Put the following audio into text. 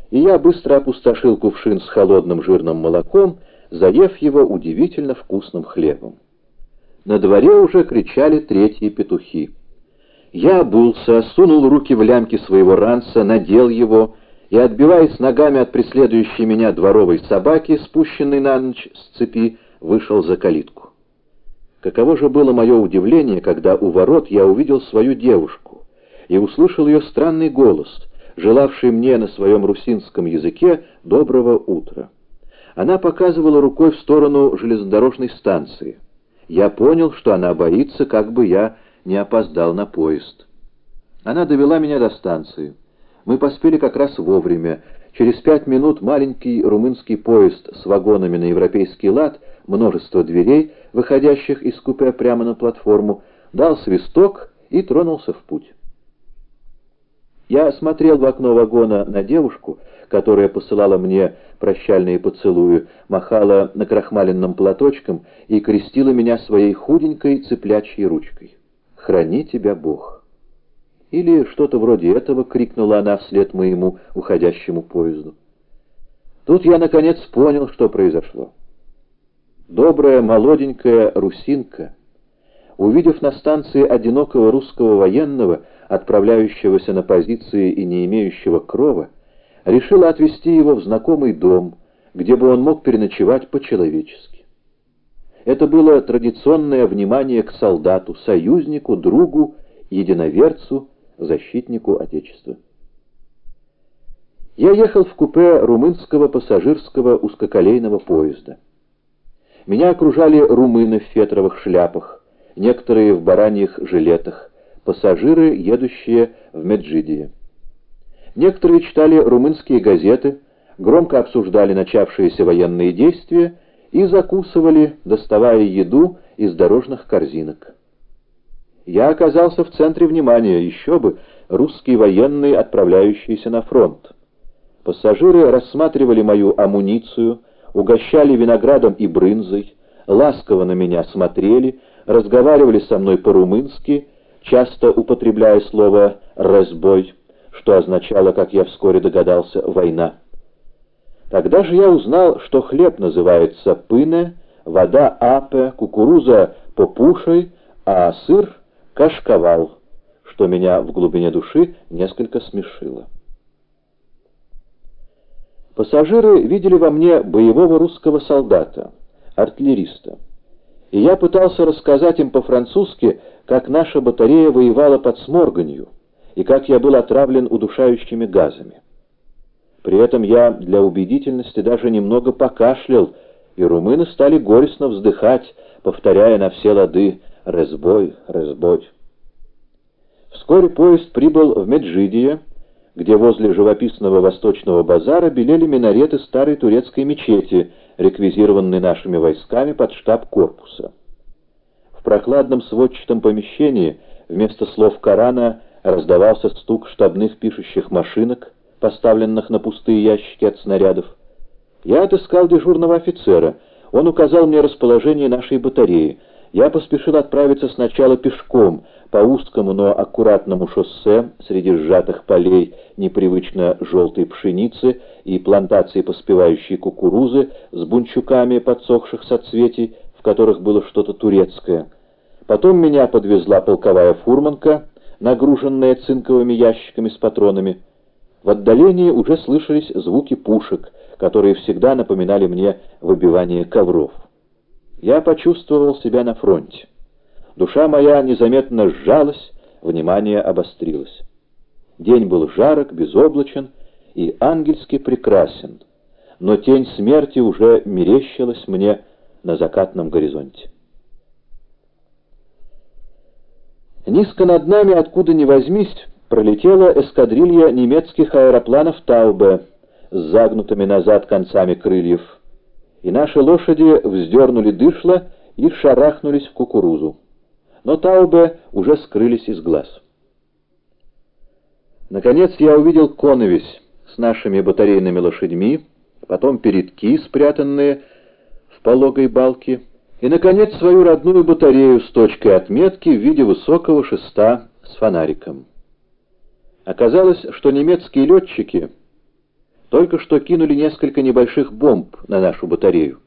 и я быстро опустошил кувшин с холодным жирным молоком, заев его удивительно вкусным хлебом. На дворе уже кричали третьи петухи. Я обулся, сунул руки в лямки своего ранца, надел его и, отбиваясь ногами от преследующей меня дворовой собаки, спущенной на ночь с цепи, вышел за калитку. Каково же было мое удивление, когда у ворот я увидел свою девушку и услышал ее странный голос, желавший мне на своем русинском языке доброго утра. Она показывала рукой в сторону железнодорожной станции. Я понял, что она боится, как бы я не опоздал на поезд. Она довела меня до станции. Мы поспели как раз вовремя. Через 5 минут маленький румынский поезд с вагонами на европейский лад, множество дверей, выходящих из купе прямо на платформу, дал свисток и тронулся в путь. Я смотрел в окно вагона на девушку, которая посылала мне прощальные поцелуи, махала накрахмаленным платочком и крестила меня своей худенькой цыплячьей ручкой. «Храни тебя Бог!» Или что-то вроде этого крикнула она вслед моему уходящему поезду. Тут я наконец понял, что произошло. Добрая молоденькая русинка, увидев на станции одинокого русского военного, отправляющегося на позиции и не имеющего крова, решила отвезти его в знакомый дом, где бы он мог переночевать по-человечески. Это было традиционное внимание к солдату, союзнику, другу, единоверцу, защитнику Отечества. Я ехал в купе румынского пассажирского узкоколейного поезда. Меня окружали румыны в фетровых шляпах, некоторые в бараньих жилетах, пассажиры, едущие в Меджидие. Некоторые читали румынские газеты, громко обсуждали начавшиеся военные действия и закусывали, доставая еду из дорожных корзинок. Я оказался в центре внимания, еще бы, русские военные, отправляющиеся на фронт. Пассажиры рассматривали мою амуницию, угощали виноградом и брынзой, ласково на меня смотрели, разговаривали со мной по-румынски, часто употребляя слово «разбой», что означало, как я вскоре догадался, «война». Тогда же я узнал, что хлеб называется пыне, вода апе, кукуруза попушей, а сыр кашкавал, что меня в глубине души несколько смешило. Пассажиры видели во мне боевого русского солдата, артиллериста, и я пытался рассказать им по-французски, как наша батарея воевала под Сморганью, и как я был отравлен удушающими газами. При этом я для убедительности даже немного покашлял, и румыны стали горестно вздыхать, повторяя на все лады «Резбой, резбой». Вскоре поезд прибыл в Меджидие, где возле живописного восточного базара белели минареты старой турецкой мечети, реквизированной нашими войсками под штаб корпуса. В прохладном сводчатом помещении вместо слов Корана раздавался стук штабных пишущих машинок, поставленных на пустые ящики от снарядов. Я отыскал дежурного офицера. Он указал мне расположение нашей батареи. Я поспешил отправиться сначала пешком по узкому, но аккуратному шоссе среди сжатых полей непривычно желтой пшеницы и плантаций поспевающей кукурузы с бунчуками подсохших соцветий, в которых было что-то турецкое. Потом меня подвезла полковая фурманка, нагруженная цинковыми ящиками с патронами. В отдалении уже слышались звуки пушек, которые всегда напоминали мне выбивание ковров. Я почувствовал себя на фронте. Душа моя незаметно сжалась, внимание обострилось. День был жарок, безоблачен и ангельски прекрасен, но тень смерти уже мерещилась мне на закатном горизонте. Низко над нами, откуда ни возьмись, пролетела эскадрилья немецких аэропланов «Таубе» с загнутыми назад концами крыльев, и наши лошади вздернули дышло и шарахнулись в кукурузу. Но «Таубе» уже скрылись из глаз. Наконец я увидел коновесь с нашими батарейными лошадьми, потом передки, спрятанные в пологой балке, и, наконец, свою родную батарею с точкой отметки в виде высокого шеста с фонариком. Оказалось, что немецкие летчики Только что кинули несколько небольших бомб на нашу батарею.